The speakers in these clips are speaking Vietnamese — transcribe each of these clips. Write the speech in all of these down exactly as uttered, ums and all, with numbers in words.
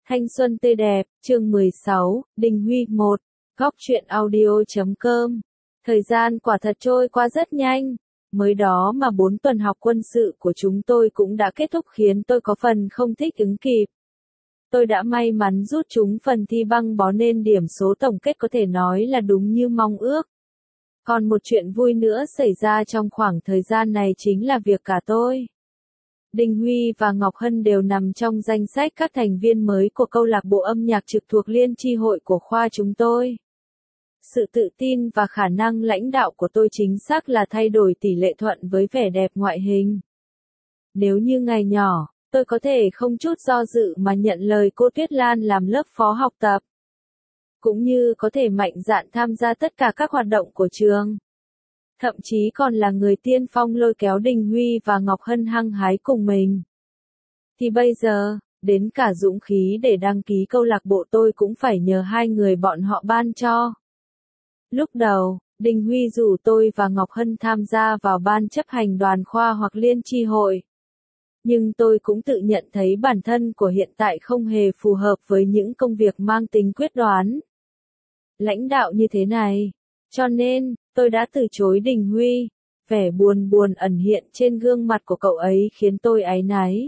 Thanh xuân tươi đẹp, chương mười sáu, Đình Huy một, góc truyện audio chấm com. Thời gian quả thật trôi qua rất nhanh. Mới đó mà bốn tuần học quân sự của chúng tôi cũng đã kết thúc khiến tôi có phần không thích ứng kịp. Tôi đã may mắn rút trúng phần thi băng bó nên điểm số tổng kết có thể nói là đúng như mong ước. Còn một chuyện vui nữa xảy ra trong khoảng thời gian này chính là việc cả tôi, Đình Huy và Ngọc Hân đều nằm trong danh sách các thành viên mới của câu lạc bộ âm nhạc trực thuộc liên chi hội của khoa chúng tôi. Sự tự tin và khả năng lãnh đạo của tôi chính xác là thay đổi tỷ lệ thuận với vẻ đẹp ngoại hình. Nếu như ngày nhỏ, tôi có thể không chút do dự mà nhận lời cô Tuyết Lan làm lớp phó học tập, cũng như có thể mạnh dạn tham gia tất cả các hoạt động của trường. Thậm chí còn là người tiên phong lôi kéo Đình Huy và Ngọc Hân hăng hái cùng mình. Thì bây giờ, đến cả dũng khí để đăng ký câu lạc bộ tôi cũng phải nhờ hai người bọn họ ban cho. Lúc đầu, Đình Huy rủ tôi và Ngọc Hân tham gia vào ban chấp hành đoàn khoa hoặc liên chi hội. Nhưng tôi cũng tự nhận thấy bản thân của hiện tại không hề phù hợp với những công việc mang tính quyết đoán, lãnh đạo như thế này. Cho nên, tôi đã từ chối Đình Huy. Vẻ buồn buồn ẩn hiện trên gương mặt của cậu ấy khiến tôi áy náy.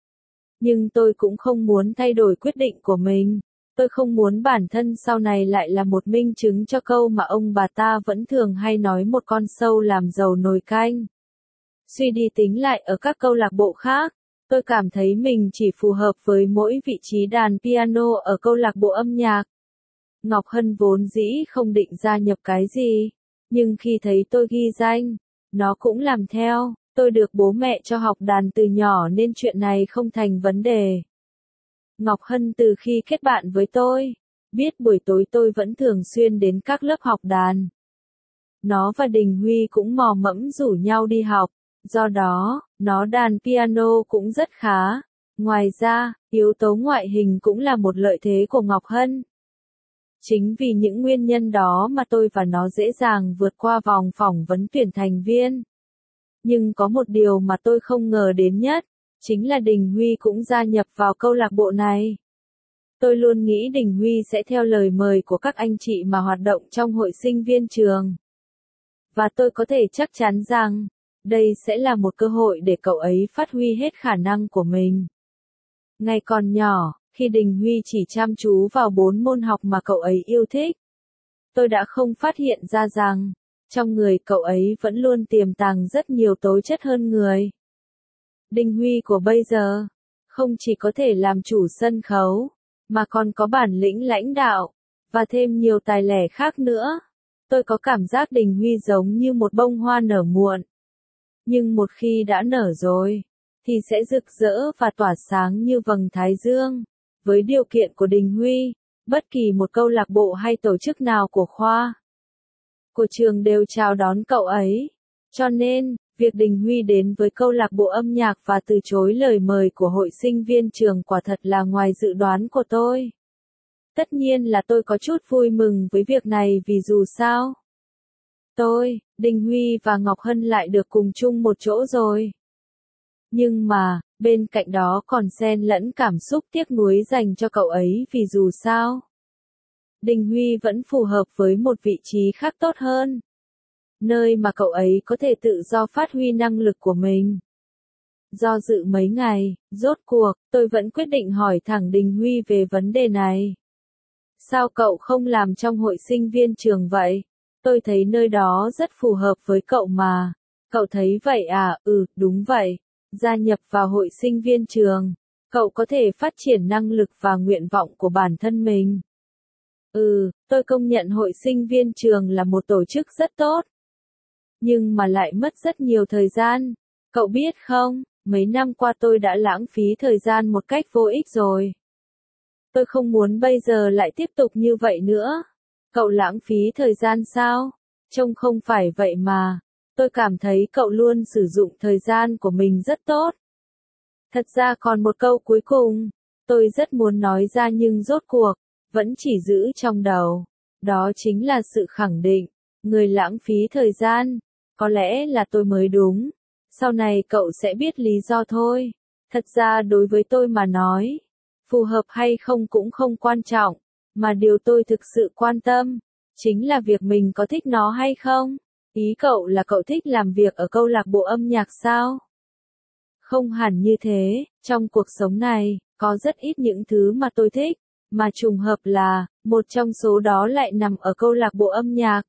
Nhưng tôi cũng không muốn thay đổi quyết định của mình. Tôi không muốn bản thân sau này lại là một minh chứng cho câu mà ông bà ta vẫn thường hay nói, một con sâu làm dầu nồi canh. Suy đi tính lại ở các câu lạc bộ khác, tôi cảm thấy mình chỉ phù hợp với mỗi vị trí đàn piano ở câu lạc bộ âm nhạc. Ngọc Hân vốn dĩ không định gia nhập cái gì, nhưng khi thấy tôi ghi danh, nó cũng làm theo. Tôi được bố mẹ cho học đàn từ nhỏ nên chuyện này không thành vấn đề. Ngọc Hân từ khi kết bạn với tôi, biết buổi tối tôi vẫn thường xuyên đến các lớp học đàn. Nó và Đình Huy cũng mò mẫm rủ nhau đi học, do đó, nó đàn piano cũng rất khá. Ngoài ra, yếu tố ngoại hình cũng là một lợi thế của Ngọc Hân. Chính vì những nguyên nhân đó mà tôi và nó dễ dàng vượt qua vòng phỏng vấn tuyển thành viên. Nhưng có một điều mà tôi không ngờ đến nhất, chính là Đình Huy cũng gia nhập vào câu lạc bộ này. Tôi luôn nghĩ Đình Huy sẽ theo lời mời của các anh chị mà hoạt động trong hội sinh viên trường. Và tôi có thể chắc chắn rằng, đây sẽ là một cơ hội để cậu ấy phát huy hết khả năng của mình. Ngày còn nhỏ, khi Đình Huy chỉ chăm chú vào bốn môn học mà cậu ấy yêu thích, tôi đã không phát hiện ra rằng, trong người cậu ấy vẫn luôn tiềm tàng rất nhiều tố chất hơn người. Đình Huy của bây giờ, không chỉ có thể làm chủ sân khấu, mà còn có bản lĩnh lãnh đạo, và thêm nhiều tài lẻ khác nữa. Tôi có cảm giác Đình Huy giống như một bông hoa nở muộn. Nhưng một khi đã nở rồi, thì sẽ rực rỡ và tỏa sáng như vầng thái dương. Với điều kiện của Đình Huy, bất kỳ một câu lạc bộ hay tổ chức nào của khoa, của trường đều chào đón cậu ấy. Cho nên, việc Đình Huy đến với câu lạc bộ âm nhạc và từ chối lời mời của hội sinh viên trường quả thật là ngoài dự đoán của tôi. Tất nhiên là tôi có chút vui mừng với việc này vì dù sao, tôi, Đình Huy và Ngọc Hân lại được cùng chung một chỗ rồi. Nhưng mà, bên cạnh đó còn xen lẫn cảm xúc tiếc nuối dành cho cậu ấy vì dù sao, Đình Huy vẫn phù hợp với một vị trí khác tốt hơn, nơi mà cậu ấy có thể tự do phát huy năng lực của mình. Do dự mấy ngày, rốt cuộc, tôi vẫn quyết định hỏi thẳng Đình Huy về vấn đề này. Sao cậu không làm trong hội sinh viên trường vậy? Tôi thấy nơi đó rất phù hợp với cậu mà. Cậu thấy vậy à? Ừ, đúng vậy. Gia nhập vào hội sinh viên trường, cậu có thể phát triển năng lực và nguyện vọng của bản thân mình. Ừ, tôi công nhận hội sinh viên trường là một tổ chức rất tốt. Nhưng mà lại mất rất nhiều thời gian. Cậu biết không, mấy năm qua tôi đã lãng phí thời gian một cách vô ích rồi. Tôi không muốn bây giờ lại tiếp tục như vậy nữa. Cậu lãng phí thời gian sao? Trông không phải vậy mà. Tôi cảm thấy cậu luôn sử dụng thời gian của mình rất tốt. Thật ra còn một câu cuối cùng, tôi rất muốn nói ra nhưng rốt cuộc, vẫn chỉ giữ trong đầu. Đó chính là sự khẳng định, người lãng phí thời gian, có lẽ là tôi mới đúng. Sau này cậu sẽ biết lý do thôi. Thật ra đối với tôi mà nói, phù hợp hay không cũng không quan trọng, mà điều tôi thực sự quan tâm, chính là việc mình có thích nó hay không. Ý cậu là cậu thích làm việc ở câu lạc bộ âm nhạc sao? Không hẳn như thế, trong cuộc sống này, có rất ít những thứ mà tôi thích, mà trùng hợp là, một trong số đó lại nằm ở câu lạc bộ âm nhạc.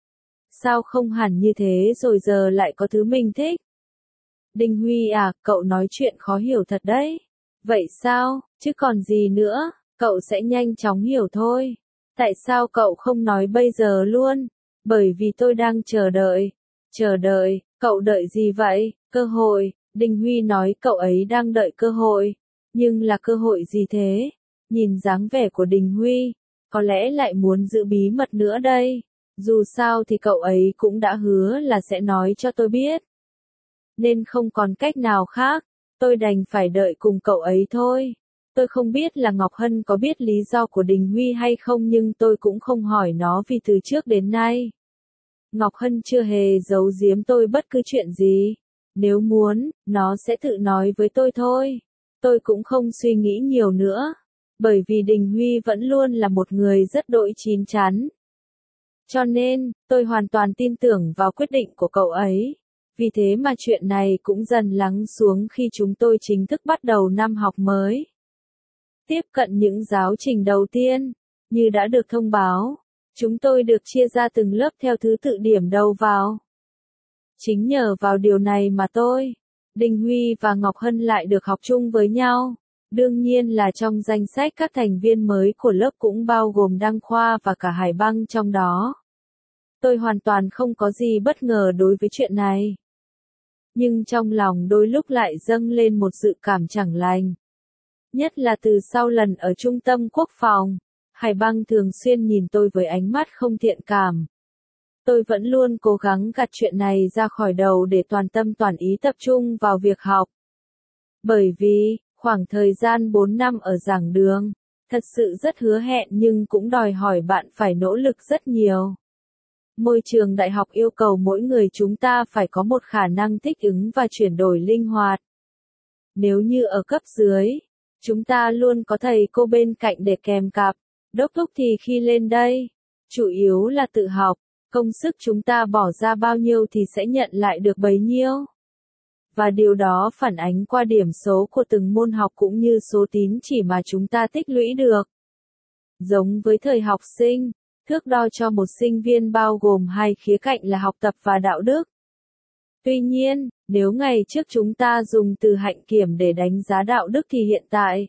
Sao không hẳn như thế rồi giờ lại có thứ mình thích? Đình Huy à, cậu nói chuyện khó hiểu thật đấy. Vậy sao, chứ còn gì nữa, cậu sẽ nhanh chóng hiểu thôi. Tại sao cậu không nói bây giờ luôn? Bởi vì tôi đang chờ đợi. Chờ đợi, cậu đợi gì vậy? Cơ hội. Đình Huy nói cậu ấy đang đợi cơ hội. Nhưng là cơ hội gì thế? Nhìn dáng vẻ của Đình Huy, có lẽ lại muốn giữ bí mật nữa đây. Dù sao thì cậu ấy cũng đã hứa là sẽ nói cho tôi biết. Nên không còn cách nào khác, tôi đành phải đợi cùng cậu ấy thôi. Tôi không biết là Ngọc Hân có biết lý do của Đình Huy hay không, nhưng tôi cũng không hỏi nó vì từ trước đến nay, Ngọc Hân chưa hề giấu giếm tôi bất cứ chuyện gì. Nếu muốn, nó sẽ tự nói với tôi thôi. Tôi cũng không suy nghĩ nhiều nữa, bởi vì Đình Huy vẫn luôn là một người rất đỗi chín chắn. Cho nên, tôi hoàn toàn tin tưởng vào quyết định của cậu ấy. Vì thế mà chuyện này cũng dần lắng xuống khi chúng tôi chính thức bắt đầu năm học mới. Tiếp cận những giáo trình đầu tiên, như đã được thông báo, chúng tôi được chia ra từng lớp theo thứ tự điểm đầu vào. Chính nhờ vào điều này mà tôi, Đình Huy và Ngọc Hân lại được học chung với nhau. Đương nhiên là trong danh sách các thành viên mới của lớp cũng bao gồm Đăng Khoa và cả Hải Băng trong đó. Tôi hoàn toàn không có gì bất ngờ đối với chuyện này. Nhưng trong lòng đôi lúc lại dâng lên một dự cảm chẳng lành. Nhất là từ sau lần ở trung tâm quốc phòng, Hải Băng thường xuyên nhìn tôi với ánh mắt không thiện cảm. Tôi vẫn luôn cố gắng gạt chuyện này ra khỏi đầu để toàn tâm toàn ý tập trung vào việc học. Bởi vì, khoảng thời gian bốn năm ở giảng đường, thật sự rất hứa hẹn nhưng cũng đòi hỏi bạn phải nỗ lực rất nhiều. Môi trường đại học yêu cầu mỗi người chúng ta phải có một khả năng thích ứng và chuyển đổi linh hoạt. Nếu như ở cấp dưới, chúng ta luôn có thầy cô bên cạnh để kèm cặp, đốc thúc thì khi lên đây, chủ yếu là tự học, công sức chúng ta bỏ ra bao nhiêu thì sẽ nhận lại được bấy nhiêu. Và điều đó phản ánh qua điểm số của từng môn học cũng như số tín chỉ mà chúng ta tích lũy được. Giống với thời học sinh, thước đo cho một sinh viên bao gồm hai khía cạnh là học tập và đạo đức. Tuy nhiên, nếu ngày trước chúng ta dùng từ hạnh kiểm để đánh giá đạo đức thì hiện tại,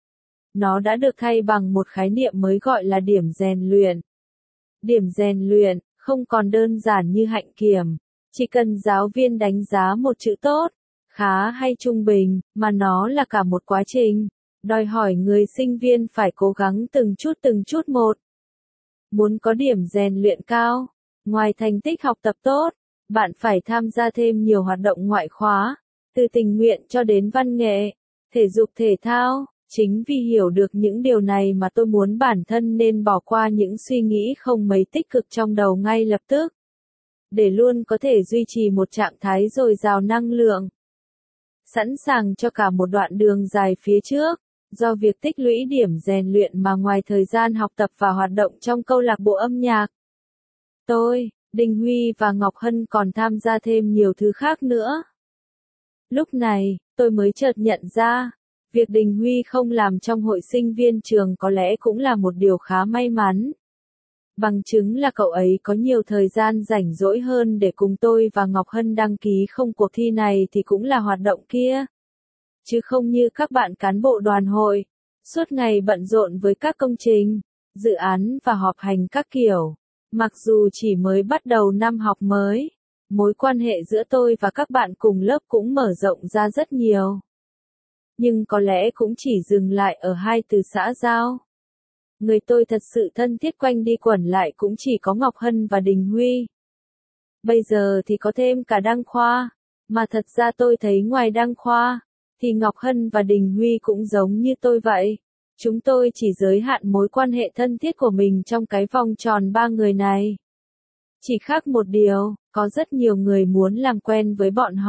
nó đã được thay bằng một khái niệm mới gọi là điểm rèn luyện. Điểm rèn luyện không còn đơn giản như hạnh kiểm, chỉ cần giáo viên đánh giá một chữ tốt, khá hay trung bình, mà nó là cả một quá trình, đòi hỏi người sinh viên phải cố gắng từng chút từng chút một. Muốn có điểm rèn luyện cao, ngoài thành tích học tập tốt, bạn phải tham gia thêm nhiều hoạt động ngoại khóa, từ tình nguyện cho đến văn nghệ, thể dục thể thao. Chính vì hiểu được những điều này mà tôi muốn bản thân nên bỏ qua những suy nghĩ không mấy tích cực trong đầu ngay lập tức, để luôn có thể duy trì một trạng thái dồi dào năng lượng, sẵn sàng cho cả một đoạn đường dài phía trước. Do việc tích lũy điểm rèn luyện mà ngoài thời gian học tập và hoạt động trong câu lạc bộ âm nhạc, tôi, Đình Huy và Ngọc Hân còn tham gia thêm nhiều thứ khác nữa. Lúc này, tôi mới chợt nhận ra, việc Đình Huy không làm trong hội sinh viên trường có lẽ cũng là một điều khá may mắn. Bằng chứng là cậu ấy có nhiều thời gian rảnh rỗi hơn để cùng tôi và Ngọc Hân đăng ký không cuộc thi này thì cũng là hoạt động kia. Chứ không như các bạn cán bộ đoàn hội, suốt ngày bận rộn với các công trình, dự án và họp hành các kiểu. Mặc dù chỉ mới bắt đầu năm học mới, mối quan hệ giữa tôi và các bạn cùng lớp cũng mở rộng ra rất nhiều. Nhưng có lẽ cũng chỉ dừng lại ở hai từ xã giao. Người tôi thật sự thân thiết quanh đi quẩn lại cũng chỉ có Ngọc Hân và Đình Huy. Bây giờ thì có thêm cả Đăng Khoa, mà thật ra tôi thấy ngoài Đăng Khoa, thì Ngọc Hân và Đình Huy cũng giống như tôi vậy. Chúng tôi chỉ giới hạn mối quan hệ thân thiết của mình trong cái vòng tròn ba người này. Chỉ khác một điều, có rất nhiều người muốn làm quen với bọn họ.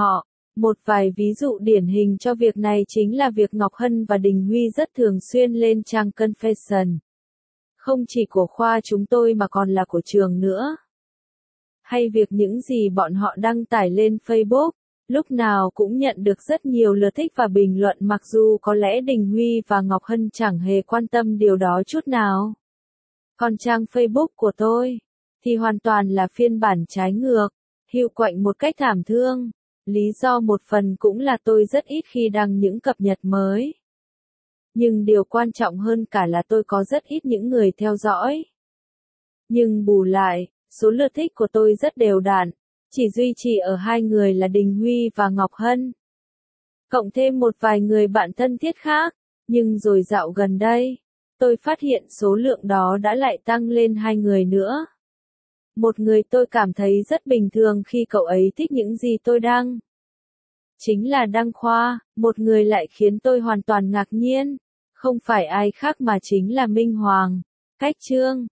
Một vài ví dụ điển hình cho việc này chính là việc Ngọc Hân và Đình Huy rất thường xuyên lên trang Confession. Không chỉ của khoa chúng tôi mà còn là của trường nữa. Hay việc những gì bọn họ đăng tải lên Facebook, lúc nào cũng nhận được rất nhiều lượt thích và bình luận mặc dù có lẽ Đình Huy và Ngọc Hân chẳng hề quan tâm điều đó chút nào. Còn trang Facebook của tôi, thì hoàn toàn là phiên bản trái ngược, hiệu quạnh một cách thảm thương. Lý do một phần cũng là tôi rất ít khi đăng những cập nhật mới. Nhưng điều quan trọng hơn cả là tôi có rất ít những người theo dõi. Nhưng bù lại, số lượt thích của tôi rất đều đặn, chỉ duy trì ở hai người là Đình Huy và Ngọc Hân. Cộng thêm một vài người bạn thân thiết khác, nhưng rồi dạo gần đây, tôi phát hiện số lượng đó đã lại tăng lên hai người nữa. Một người tôi cảm thấy rất bình thường khi cậu ấy thích những gì tôi đăng. Chính là Đăng Khoa, một người lại khiến tôi hoàn toàn ngạc nhiên. Không phải ai khác mà chính là Minh Hoàng, Cách Trương.